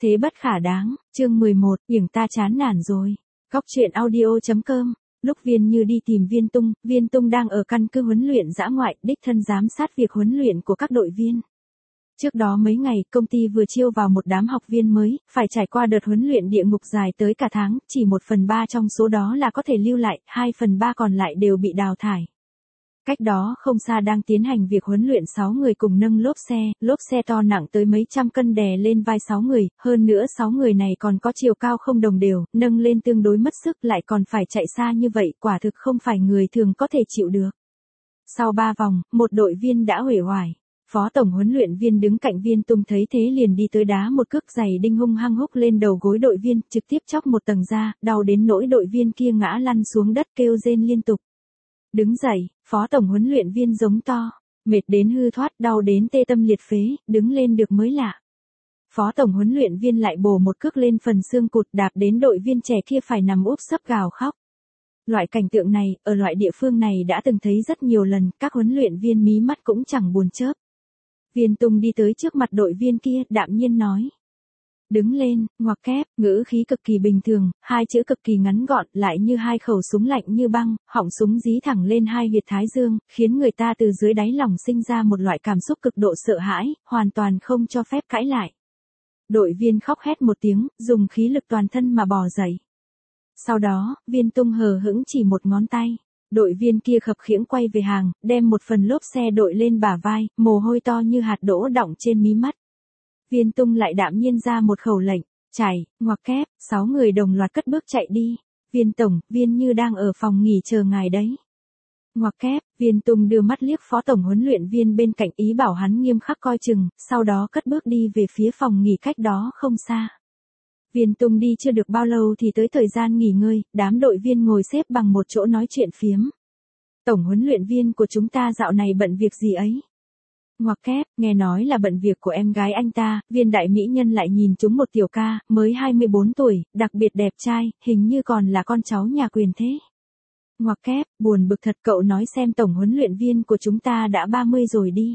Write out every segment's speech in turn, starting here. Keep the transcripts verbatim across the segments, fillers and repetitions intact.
Thế bất khả đáng, chương mười một, Yểng ta chán nản rồi. Góc truyện audio.com. Lúc Viên Như đi tìm Viên Tung, Viên Tung đang ở căn cứ huấn luyện dã ngoại, đích thân giám sát việc huấn luyện của các đội viên. Trước đó mấy ngày, công ty vừa chiêu vào một đám học viên mới, phải trải qua đợt huấn luyện địa ngục dài tới cả tháng, chỉ một phần ba trong số đó là có thể lưu lại, hai phần ba còn lại đều bị đào thải. Cách đó không xa đang tiến hành việc huấn luyện sáu người cùng nâng lốp xe, lốp xe to nặng tới mấy trăm cân đè lên vai sáu người, hơn nữa sáu người này còn có chiều cao không đồng đều, nâng lên tương đối mất sức lại còn phải chạy xa như vậy, quả thực không phải người thường có thể chịu được. Sau ba vòng, một đội viên đã uể oải. Phó tổng huấn luyện viên đứng cạnh Viên Tung thấy thế liền đi tới đá một cước giày đinh hung hăng húc lên đầu gối đội viên, trực tiếp chóc một tầng da, đau đến nỗi đội viên kia ngã lăn xuống đất kêu rên liên tục. Đứng dậy, phó tổng huấn luyện viên giống to, mệt đến hư thoát, đau đến tê tâm liệt phế, đứng lên được mới lạ. Phó tổng huấn luyện viên lại bổ một cước lên phần xương cụt, đạp đến đội viên trẻ kia phải nằm úp sấp gào khóc. Loại cảnh tượng này, ở loại địa phương này đã từng thấy rất nhiều lần, các huấn luyện viên mí mắt cũng chẳng buồn chớp. Viên Tung đi tới trước mặt đội viên kia, đạm nhiên nói. Đứng lên, ngoặc kép, ngữ khí cực kỳ bình thường, hai chữ cực kỳ ngắn gọn, lại như hai khẩu súng lạnh như băng, họng súng dí thẳng lên hai huyệt thái dương, khiến người ta từ dưới đáy lòng sinh ra một loại cảm xúc cực độ sợ hãi, hoàn toàn không cho phép cãi lại. Đội viên khóc hét một tiếng, dùng khí lực toàn thân mà bò dậy. Sau đó, Viên Tung hờ hững chỉ một ngón tay. Đội viên kia khập khiễng quay về hàng, đem một phần lốp xe đội lên bả vai, mồ hôi to như hạt đỗ đọng trên mí mắt. Viên Tung lại đạm nhiên ra một khẩu lệnh, chạy, ngoặc kép, sáu người đồng loạt cất bước chạy đi. Viên tổng, Viên Như đang ở phòng nghỉ chờ ngài đấy. Ngoặc kép, Viên Tung đưa mắt liếc phó tổng huấn luyện viên bên cạnh ý bảo hắn nghiêm khắc coi chừng, sau đó cất bước đi về phía phòng nghỉ cách đó không xa. Viên Tung đi chưa được bao lâu thì tới thời gian nghỉ ngơi, đám đội viên ngồi xếp bằng một chỗ nói chuyện phiếm. Tổng huấn luyện viên của chúng ta dạo này bận việc gì ấy? Ngoặc kép, nghe nói là bận việc của em gái anh ta, Viên đại mỹ nhân lại nhìn trúng một tiểu ca, mới hai mươi bốn tuổi, đặc biệt đẹp trai, hình như còn là con cháu nhà quyền thế. Ngoặc kép, buồn bực thật, cậu nói xem tổng huấn luyện viên của chúng ta đã ba mươi rồi đi.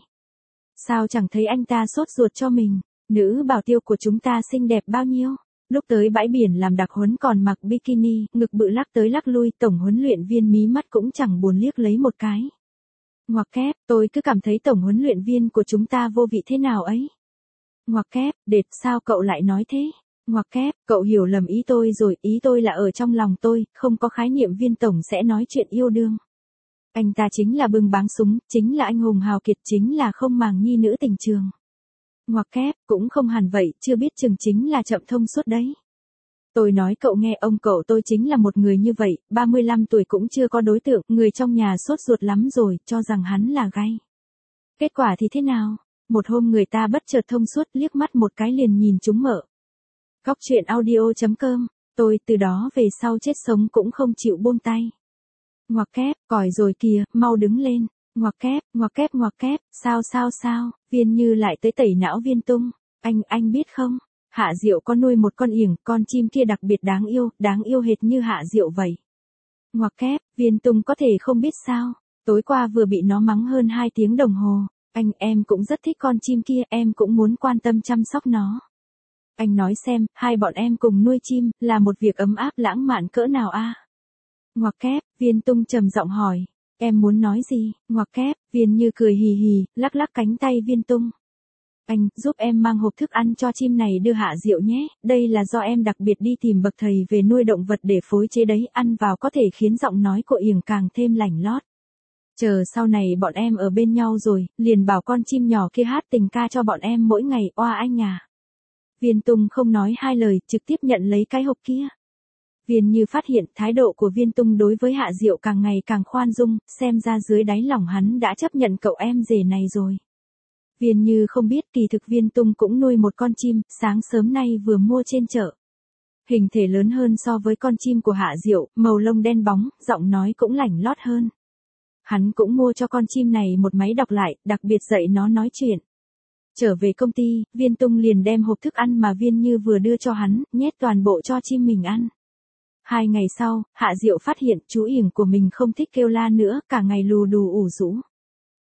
Sao chẳng thấy anh ta sốt ruột cho mình, nữ bảo tiêu của chúng ta xinh đẹp bao nhiêu? Lúc tới bãi biển làm đặc huấn còn mặc bikini, ngực bự lắc tới lắc lui, tổng huấn luyện viên mí mắt cũng chẳng buồn liếc lấy một cái. Ngoặc kép, tôi cứ cảm thấy tổng huấn luyện viên của chúng ta vô vị thế nào ấy. Ngoặc kép, đệt, sao cậu lại nói thế? Ngoặc kép, cậu hiểu lầm ý tôi rồi, ý tôi là ở trong lòng tôi, không có khái niệm Viên tổng sẽ nói chuyện yêu đương. Anh ta chính là bưng báng súng, chính là anh hùng hào kiệt, chính là không màng nhi nữ tình trường. Ngoặc kép, cũng không hẳn vậy, chưa biết chừng chính là chậm thông suốt đấy. Tôi nói cậu nghe, ông cậu tôi chính là một người như vậy, ba mươi lăm tuổi cũng chưa có đối tượng, người trong nhà sốt ruột lắm rồi, cho rằng hắn là gay. Kết quả thì thế nào? Một hôm người ta bất chợt thông suốt, liếc mắt một cái liền nhìn chúng mợ. Góc truyện audio.com, tôi từ đó về sau chết sống cũng không chịu buông tay. Ngoặc kép, còi rồi kìa, mau đứng lên. Ngoặc kép, ngoặc kép ngoặc kép, sao sao sao, Viên Như lại tới tẩy não Viên Tung. Anh, anh biết không, Hạ Diệu có nuôi một con yểng, con chim kia đặc biệt đáng yêu, đáng yêu hệt như Hạ Diệu vậy. Ngoặc kép, Viên Tung có thể không biết sao, tối qua vừa bị nó mắng hơn hai tiếng đồng hồ. Anh, em cũng rất thích con chim kia, em cũng muốn quan tâm chăm sóc nó. Anh nói xem, hai bọn em cùng nuôi chim, là một việc ấm áp lãng mạn cỡ nào a? Ngoặc kép, Viên Tung trầm giọng hỏi. Em muốn nói gì? Ngoặc kép, Viên Như cười hì hì, lắc lắc cánh tay Viên Tung. Anh, giúp em mang hộp thức ăn cho chim này đưa Hạ Diệu nhé, đây là do em đặc biệt đi tìm bậc thầy về nuôi động vật để phối chế đấy, ăn vào có thể khiến giọng nói của yểng càng thêm lảnh lót. Chờ sau này bọn em ở bên nhau rồi, liền bảo con chim nhỏ kia hát tình ca cho bọn em mỗi ngày, oa anh à. Viên Tung không nói hai lời, trực tiếp nhận lấy cái hộp kia. Viên Như phát hiện thái độ của Viên Tung đối với Hạ Diệu càng ngày càng khoan dung, xem ra dưới đáy lòng hắn đã chấp nhận cậu em rể này rồi. Viên Như không biết kỳ thực Viên Tung cũng nuôi một con chim, sáng sớm nay vừa mua trên chợ. Hình thể lớn hơn so với con chim của Hạ Diệu, màu lông đen bóng, giọng nói cũng lảnh lót hơn. Hắn cũng mua cho con chim này một máy đọc lại, đặc biệt dạy nó nói chuyện. Trở về công ty, Viên Tung liền đem hộp thức ăn mà Viên Như vừa đưa cho hắn, nhét toàn bộ cho chim mình ăn. Hai ngày sau, Hạ Diệu phát hiện chú yểng của mình không thích kêu la nữa, cả ngày lù đù ủ rũ.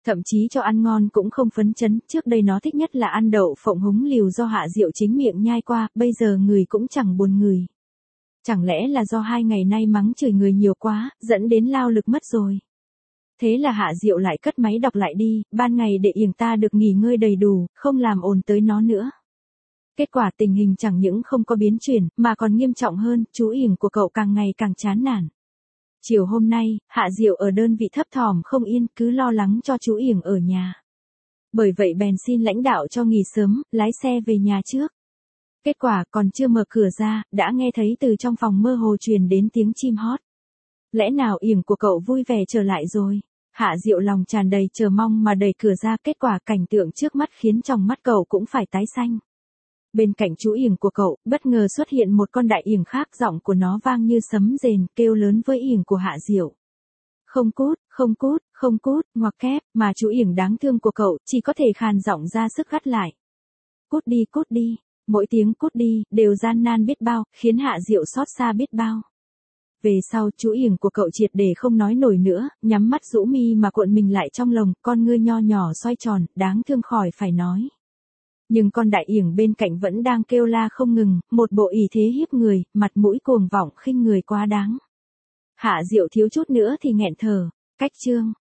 Thậm chí cho ăn ngon cũng không phấn chấn, trước đây nó thích nhất là ăn đậu phộng húng liều do Hạ Diệu chính miệng nhai qua, bây giờ người cũng chẳng buồn người. Chẳng lẽ là do hai ngày nay mắng chửi người nhiều quá, dẫn đến lao lực mất rồi. Thế là Hạ Diệu lại cất máy đọc lại đi, ban ngày để yểng ta được nghỉ ngơi đầy đủ, không làm ồn tới nó nữa. Kết quả tình hình chẳng những không có biến chuyển, mà còn nghiêm trọng hơn, chú yểng của cậu càng ngày càng chán nản. Chiều hôm nay, Hạ Diệu ở đơn vị thấp thỏm không yên, cứ lo lắng cho chú yểng ở nhà. Bởi vậy bèn xin lãnh đạo cho nghỉ sớm, lái xe về nhà trước. Kết quả còn chưa mở cửa ra, đã nghe thấy từ trong phòng mơ hồ truyền đến tiếng chim hót. Lẽ nào yểng của cậu vui vẻ trở lại rồi? Hạ Diệu lòng tràn đầy chờ mong mà đẩy cửa ra, kết quả cảnh tượng trước mắt khiến trong mắt cậu cũng phải tái xanh. Bên cạnh chú yểng của cậu, bất ngờ xuất hiện một con đại yểng khác, giọng của nó vang như sấm rền, kêu lớn với yểng của Hạ Diệu. Không cút, không cút, không cút, ngoặc kép, mà chú yểng đáng thương của cậu chỉ có thể khàn giọng ra sức gắt lại. Cút đi, cút đi, mỗi tiếng cút đi đều gian nan biết bao, khiến Hạ Diệu xót xa biết bao. Về sau chú yểng của cậu triệt để không nói nổi nữa, nhắm mắt rũ mi mà cuộn mình lại trong lồng, con ngươi nho nhỏ xoay tròn, đáng thương khỏi phải nói. Nhưng con đại yểng bên cạnh vẫn đang kêu la không ngừng, một bộ ỷ thế hiếp người, mặt mũi cuồng vọng khinh người quá đáng. Hạ Diệu thiếu chút nữa thì nghẹn thở. Cách chương